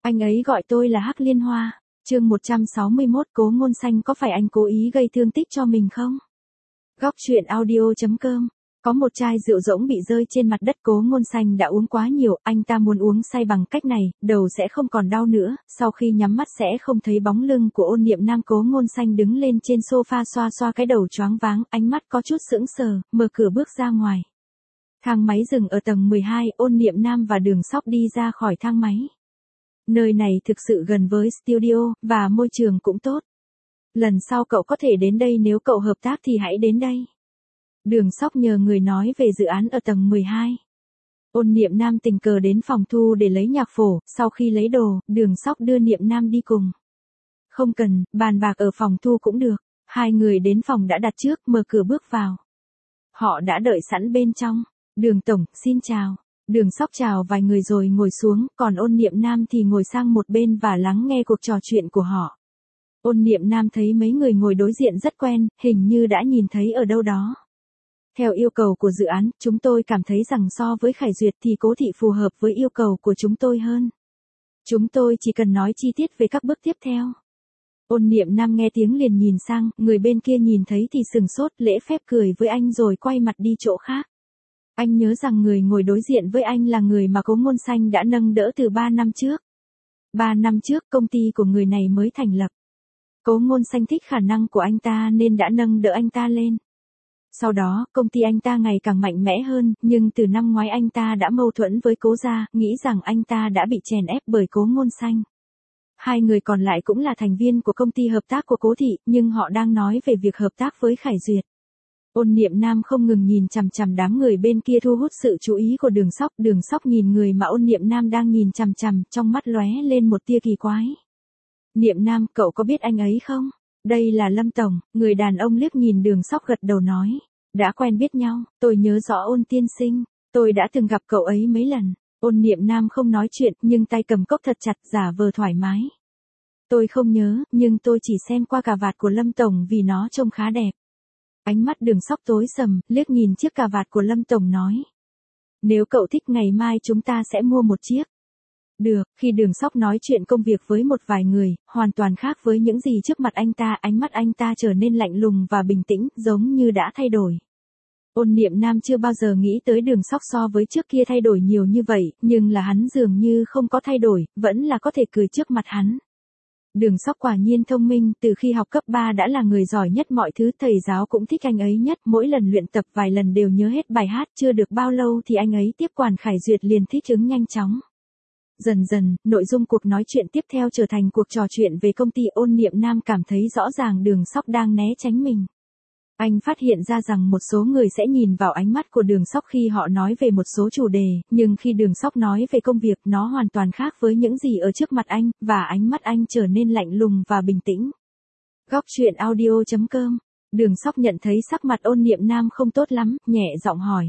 Anh ấy gọi tôi là Hắc Liên Hoa. Chương 161 Cố Ngôn Xanh có phải anh cố ý gây thương tích cho mình không? Góc truyện audio.com. Có một chai rượu rỗng bị rơi trên mặt đất. Cố Ngôn Xanh đã uống quá nhiều, anh ta muốn uống say bằng cách này, đầu sẽ không còn đau nữa, sau khi nhắm mắt sẽ không thấy bóng lưng của Ôn Niệm Nam. Cố Ngôn Xanh đứng lên trên sofa xoa xoa cái đầu choáng váng, ánh mắt có chút sững sờ, mở cửa bước ra ngoài. Thang máy dừng ở tầng 12, Ôn Niệm Nam và Đường Sóc đi ra khỏi thang máy. Nơi này thực sự gần với studio, và môi trường cũng tốt. Lần sau cậu có thể đến đây, nếu cậu hợp tác thì hãy đến đây. Đường Sóc nhờ người nói về dự án ở tầng 12. Ôn Niệm Nam tình cờ đến phòng thu để lấy nhạc phổ, sau khi lấy đồ, Đường Sóc đưa Niệm Nam đi cùng. Không cần, bàn bạc ở phòng thu cũng được. Hai người đến phòng đã đặt trước, mở cửa bước vào. Họ đã đợi sẵn bên trong. Đường tổng, xin chào. Đường Sóc chào vài người rồi ngồi xuống, còn Ôn Niệm Nam thì ngồi sang một bên và lắng nghe cuộc trò chuyện của họ. Ôn Niệm Nam thấy mấy người ngồi đối diện rất quen, hình như đã nhìn thấy ở đâu đó. Theo yêu cầu của dự án, chúng tôi cảm thấy rằng so với Khải Duyệt thì Cố Thị phù hợp với yêu cầu của chúng tôi hơn. Chúng tôi chỉ cần nói chi tiết về các bước tiếp theo. Ôn Niệm Nam nghe tiếng liền nhìn sang, người bên kia nhìn thấy thì sừng sốt, lễ phép cười với anh rồi quay mặt đi chỗ khác. Anh nhớ rằng người ngồi đối diện với anh là người mà Cố Ngôn Xanh đã nâng đỡ từ 3 năm trước. 3 năm trước, công ty của người này mới thành lập. Cố Ngôn Xanh thích khả năng của anh ta nên đã nâng đỡ anh ta lên. Sau đó, công ty anh ta ngày càng mạnh mẽ hơn, nhưng từ năm ngoái anh ta đã mâu thuẫn với Cố gia, nghĩ rằng anh ta đã bị chèn ép bởi Cố Ngôn Xanh. Hai người còn lại cũng là thành viên của công ty hợp tác của Cố Thị, nhưng họ đang nói về việc hợp tác với Khải Duyệt. Ôn Niệm Nam không ngừng nhìn chằm chằm đám người bên kia, thu hút sự chú ý của Đường Sóc. Đường Sóc nhìn người mà Ôn Niệm Nam đang nhìn chằm chằm, trong mắt lóe lên một tia kỳ quái. Niệm Nam, cậu có biết anh ấy không? Đây là Lâm Tổng. Người đàn ông liếc nhìn Đường Sóc gật đầu nói. Đã quen biết nhau, tôi nhớ rõ Ôn tiên sinh. Tôi đã từng gặp cậu ấy mấy lần. Ôn Niệm Nam không nói chuyện, nhưng tay cầm cốc thật chặt, giả vờ thoải mái. Tôi không nhớ, nhưng tôi chỉ xem qua cà vạt của Lâm Tổng vì nó trông khá đẹp. Ánh mắt Đường Sóc tối sầm, liếc nhìn chiếc cà vạt của Lâm Tổng nói. Nếu cậu thích ngày mai chúng ta sẽ mua một chiếc. Được, khi Đường Sóc nói chuyện công việc với một vài người, hoàn toàn khác với những gì trước mặt anh ta, ánh mắt anh ta trở nên lạnh lùng và bình tĩnh, giống như đã thay đổi. Ôn Niệm Nam chưa bao giờ nghĩ tới Đường Sóc so với trước kia thay đổi nhiều như vậy, nhưng là hắn dường như không có thay đổi, vẫn là có thể cười trước mặt hắn. Đường Sóc quả nhiên thông minh, từ khi học cấp 3 đã là người giỏi nhất mọi thứ, thầy giáo cũng thích anh ấy nhất, mỗi lần luyện tập vài lần đều nhớ hết bài hát, chưa được bao lâu thì anh ấy tiếp quản Khải Duyệt liền thích ứng nhanh chóng. Dần dần, nội dung cuộc nói chuyện tiếp theo trở thành cuộc trò chuyện về công ty. Ôn Niệm Nam cảm thấy rõ ràng Đường Sóc đang né tránh mình. Anh phát hiện ra rằng một số người sẽ nhìn vào ánh mắt của Đường Sóc khi họ nói về một số chủ đề, nhưng khi Đường Sóc nói về công việc nó hoàn toàn khác với những gì ở trước mặt anh, và ánh mắt anh trở nên lạnh lùng và bình tĩnh. Góc truyện audio.com. Đường Sóc nhận thấy sắc mặt Ôn Niệm Nam không tốt lắm, nhẹ giọng hỏi.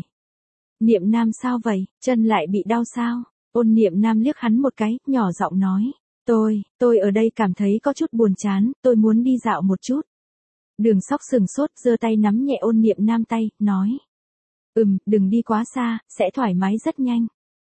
Niệm Nam sao vậy, chân lại bị đau sao? Ôn Niệm Nam liếc hắn một cái, nhỏ giọng nói. Tôi ở đây cảm thấy có chút buồn chán, tôi muốn đi dạo một chút. Đường Sóc sừng sốt, giơ tay nắm nhẹ Ôn Niệm Nam tay, nói. Đừng đi quá xa, sẽ thoải mái rất nhanh.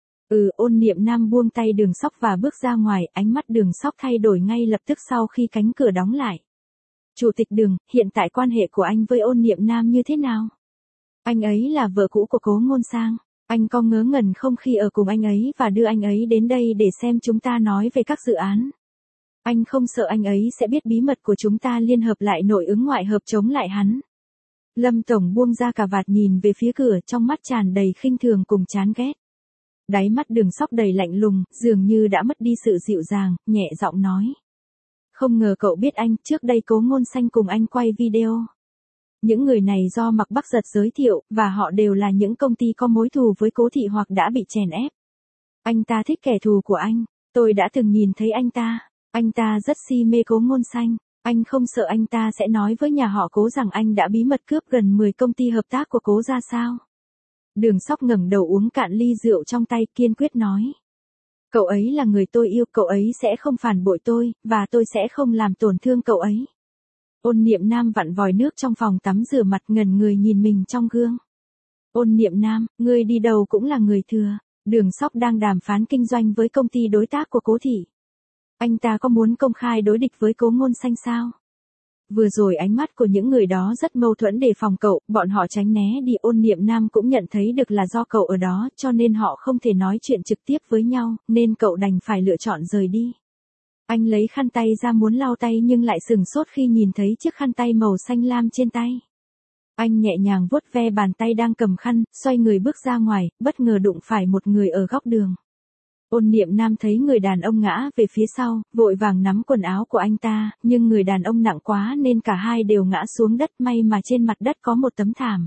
Ôn Niệm Nam buông tay Đường Sóc và bước ra ngoài, ánh mắt Đường Sóc thay đổi ngay lập tức sau khi cánh cửa đóng lại. Chủ tịch Đường, hiện tại quan hệ của anh với Ôn Niệm Nam như thế nào? Anh ấy là vợ cũ của Cố Ngôn Sang. Anh có ngớ ngẩn không khi ở cùng anh ấy và đưa anh ấy đến đây để xem chúng ta nói về các dự án? Anh không sợ anh ấy sẽ biết bí mật của chúng ta liên hợp lại nội ứng ngoại hợp chống lại hắn? Lâm Tổng buông ra cà vạt nhìn về phía cửa, trong mắt tràn đầy khinh thường cùng chán ghét. Đáy mắt Đường Sóc đầy lạnh lùng, dường như đã mất đi sự dịu dàng, nhẹ giọng nói. Không ngờ cậu biết anh, trước đây Cố Ngôn Xanh cùng anh quay video. Những người này do Mạc Bắc Giật giới thiệu, và họ đều là những công ty có mối thù với Cố Thị hoặc đã bị chèn ép. Anh ta thích kẻ thù của anh, tôi đã từng nhìn thấy anh ta rất si mê Cố Ngôn Xanh. Anh không sợ anh ta sẽ nói với nhà họ Cố rằng anh đã bí mật cướp gần 10 công ty hợp tác của Cố ra sao? Đường Sóc ngẩng đầu uống cạn ly rượu trong tay, kiên quyết nói. Cậu ấy là người tôi yêu, cậu ấy sẽ không phản bội tôi, và tôi sẽ không làm tổn thương cậu ấy. Ôn Niệm Nam vặn vòi nước trong phòng tắm rửa mặt, ngẩn người nhìn mình trong gương. Ôn Niệm Nam, ngươi đi đâu cũng là người thừa. Đường Sóc đang đàm phán kinh doanh với công ty đối tác của Cố Thị. Anh ta có muốn công khai đối địch với Cố Ngôn Xanh sao? Vừa rồi ánh mắt của những người đó rất mâu thuẫn đề phòng cậu, bọn họ tránh né đi. Ôn Niệm Nam cũng nhận thấy được là do cậu ở đó, cho nên họ không thể nói chuyện trực tiếp với nhau, nên cậu đành phải lựa chọn rời đi. Anh lấy khăn tay ra muốn lau tay nhưng lại sửng sốt khi nhìn thấy chiếc khăn tay màu xanh lam trên tay. Anh nhẹ nhàng vuốt ve bàn tay đang cầm khăn, xoay người bước ra ngoài, bất ngờ đụng phải một người ở góc đường. Ôn Niệm Nam thấy người đàn ông ngã về phía sau, vội vàng nắm quần áo của anh ta, nhưng người đàn ông nặng quá nên cả hai đều ngã xuống đất, may mà trên mặt đất có một tấm thảm.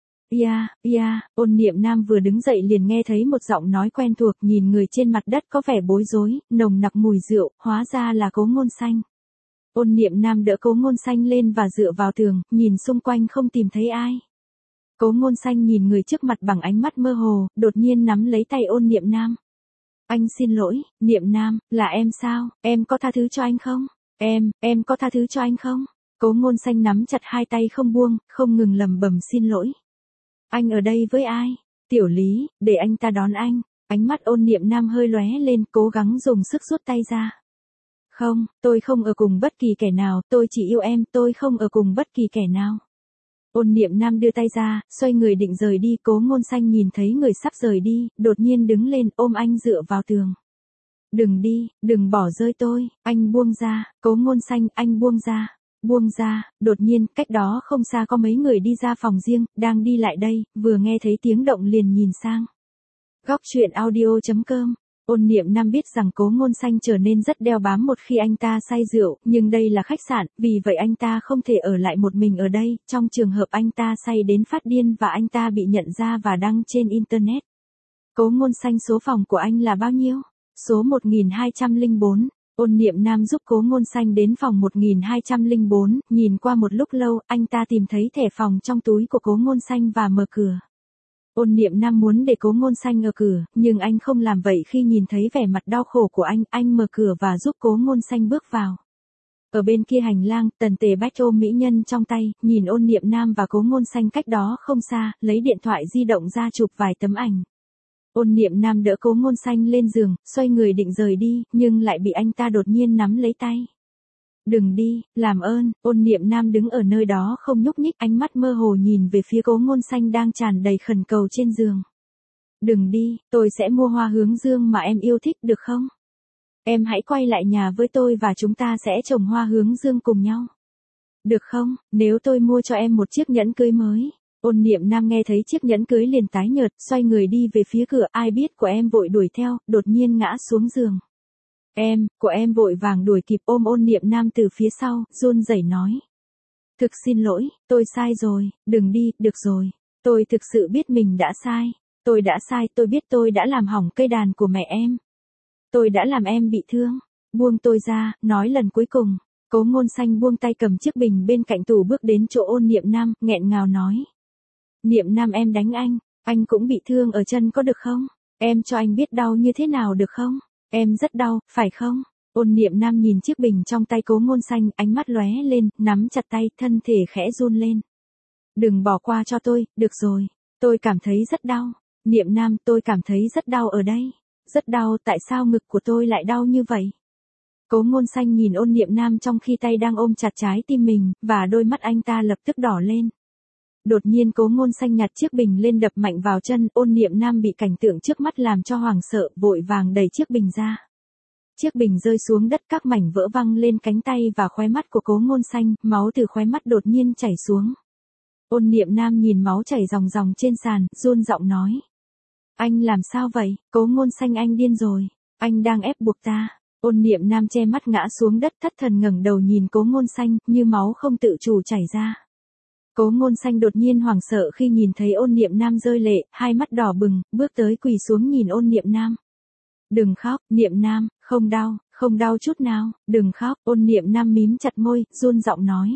Ôn Niệm Nam vừa đứng dậy liền nghe thấy một giọng nói quen thuộc, nhìn người trên mặt đất có vẻ bối rối, nồng nặc mùi rượu, hóa ra là Cố Ngôn Xanh. Ôn Niệm Nam đỡ Cố Ngôn Xanh lên và dựa vào tường, nhìn xung quanh không tìm thấy ai. Cố Ngôn Xanh nhìn người trước mặt bằng ánh mắt mơ hồ, đột nhiên nắm lấy tay Ôn Niệm Nam. Anh xin lỗi, Niệm Nam, là em sao, em có tha thứ cho anh không? Em có tha thứ cho anh không? Cố Ngôn Xanh nắm chặt hai tay không buông, không ngừng lẩm bẩm xin lỗi. Anh ở đây với ai? Tiểu Lý, để anh ta đón anh. Ánh mắt Ôn Niệm Nam hơi lóe lên, cố gắng dùng sức rút tay ra. Không, tôi không ở cùng bất kỳ kẻ nào, tôi chỉ yêu em, tôi không ở cùng bất kỳ kẻ nào. Ôn Niệm Nam đưa tay ra, xoay người định rời đi. Cố Ngôn Xanh nhìn thấy người sắp rời đi, đột nhiên đứng lên ôm anh dựa vào tường. Đừng đi, đừng bỏ rơi tôi, anh buông ra. Cố Ngôn Xanh, anh buông ra. Buông ra. Đột nhiên, cách đó không xa có mấy người đi ra phòng riêng, đang đi lại đây, vừa nghe thấy tiếng động liền nhìn sang. Góc truyện audio.com. Ôn Niệm Nam biết rằng Cố Ngôn Xanh trở nên rất đeo bám một khi anh ta say rượu, nhưng đây là khách sạn, vì vậy anh ta không thể ở lại một mình ở đây, trong trường hợp anh ta say đến phát điên và anh ta bị nhận ra và đăng trên Internet. Cố Ngôn Xanh, số phòng của anh là bao nhiêu? Số 1204. Ôn Niệm Nam giúp Cố Ngôn Xanh đến phòng 1204, nhìn qua một lúc lâu, anh ta tìm thấy thẻ phòng trong túi của Cố Ngôn Xanh và mở cửa. Ôn Niệm Nam muốn để Cố Ngôn Xanh ở cửa, nhưng anh không làm vậy khi nhìn thấy vẻ mặt đau khổ của anh mở cửa và giúp Cố Ngôn Xanh bước vào. Ở bên kia hành lang, Tần Tề Bách ôm mỹ nhân trong tay, nhìn Ôn Niệm Nam và Cố Ngôn Xanh cách đó không xa, lấy điện thoại di động ra chụp vài tấm ảnh. Ôn Niệm Nam đỡ Cố Ngôn Xanh lên giường, xoay người định rời đi, nhưng lại bị anh ta đột nhiên nắm lấy tay. Đừng đi, làm ơn. Ôn Niệm Nam đứng ở nơi đó không nhúc nhích, ánh mắt mơ hồ nhìn về phía Cố Ngôn Xanh đang tràn đầy khẩn cầu trên giường. Đừng đi, tôi sẽ mua hoa hướng dương mà em yêu thích được không? Em hãy quay lại nhà với tôi và chúng ta sẽ trồng hoa hướng dương cùng nhau. Được không, nếu tôi mua cho em một chiếc nhẫn cưới mới? Ôn Niệm Nam nghe thấy chiếc nhẫn cưới liền tái nhợt, xoay người đi về phía cửa, ai biết của em vội đuổi theo, đột nhiên ngã xuống giường. Của em vội vàng đuổi kịp ôm Ôn Niệm Nam từ phía sau, run rẩy nói. Thực xin lỗi, tôi sai rồi, đừng đi, được rồi. Tôi thực sự biết mình đã sai. Tôi đã sai, tôi biết tôi đã làm hỏng cây đàn của mẹ em. Tôi đã làm em bị thương. Buông tôi ra, nói lần cuối cùng. Cố Ngôn Xanh buông tay cầm chiếc bình bên cạnh tủ bước đến chỗ Ôn Niệm Nam, nghẹn ngào nói. Niệm Nam, em đánh anh cũng bị thương ở chân có được không? Em cho anh biết đau như thế nào được không? Em rất đau, phải không? Ôn Niệm Nam nhìn chiếc bình trong tay Cố Ngôn Xanh, ánh mắt lóe lên, nắm chặt tay, thân thể khẽ run lên. Đừng bỏ qua cho tôi, được rồi. Tôi cảm thấy rất đau. Niệm Nam, tôi cảm thấy rất đau ở đây. Rất đau, tại sao ngực của tôi lại đau như vậy? Cố Ngôn Xanh nhìn Ôn Niệm Nam trong khi tay đang ôm chặt trái tim mình, và đôi mắt anh ta lập tức đỏ lên. Đột nhiên Cố Ngôn Xanh nhặt chiếc bình lên đập mạnh vào chân, Ôn Niệm Nam bị cảnh tượng trước mắt làm cho hoảng sợ, vội vàng đẩy chiếc bình ra. Chiếc bình rơi xuống đất, các mảnh vỡ văng lên cánh tay và khóe mắt của Cố Ngôn Xanh, máu từ khóe mắt đột nhiên chảy xuống. Ôn Niệm Nam nhìn máu chảy ròng ròng trên sàn, run giọng nói. Anh làm sao vậy? Cố Ngôn Xanh, anh điên rồi. Anh đang ép buộc ta. Ôn Niệm Nam che mắt ngã xuống đất, thất thần ngẩng đầu nhìn Cố Ngôn Xanh, như máu không tự chủ chảy ra. Cố Ngôn Xanh đột nhiên hoảng sợ khi nhìn thấy Ôn Niệm Nam rơi lệ, hai mắt đỏ bừng, bước tới quỳ xuống nhìn Ôn Niệm Nam. Đừng khóc, Niệm Nam, không đau chút nào, đừng khóc. Ôn Niệm Nam mím chặt môi, run giọng nói.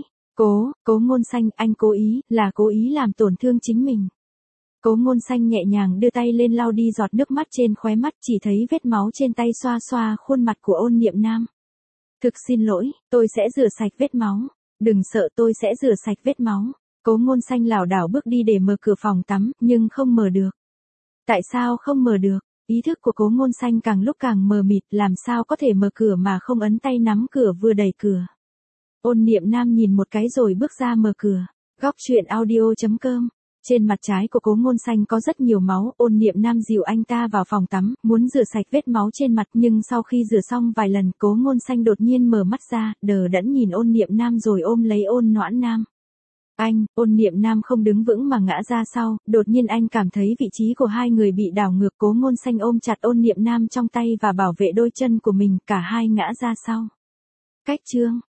Cố Ngôn Xanh, anh cố ý làm tổn thương chính mình. Cố Ngôn Xanh nhẹ nhàng đưa tay lên lau đi giọt nước mắt trên khóe mắt, chỉ thấy vết máu trên tay xoa xoa khuôn mặt của Ôn Niệm Nam. Thực xin lỗi, tôi sẽ rửa sạch vết máu. Đừng sợ, tôi sẽ rửa sạch vết máu. Cố Ngôn Xanh lảo đảo bước đi để mở cửa phòng tắm, nhưng không mở được. Tại sao không mở được? Ý thức của Cố Ngôn Xanh càng lúc càng mờ mịt, làm sao có thể mở cửa mà không ấn tay nắm cửa vừa đẩy cửa. Ôn Niệm Nam nhìn một cái rồi bước ra mở cửa. Góc truyện audio.com. Trên mặt trái của Cố Ngôn Xanh có rất nhiều máu, Ôn Niệm Nam dìu anh ta vào phòng tắm, muốn rửa sạch vết máu trên mặt, nhưng sau khi rửa xong vài lần, Cố Ngôn Xanh đột nhiên mở mắt ra, đờ đẫn nhìn Ôn Niệm Nam rồi ôm lấy Ôn Noãn Nam. Ôn Niệm Nam không đứng vững mà ngã ra sau, đột nhiên anh cảm thấy vị trí của hai người bị đảo ngược, Cố Ngôn Xanh ôm chặt Ôn Niệm Nam trong tay và bảo vệ đôi chân của mình, cả hai ngã ra sau. Cách chương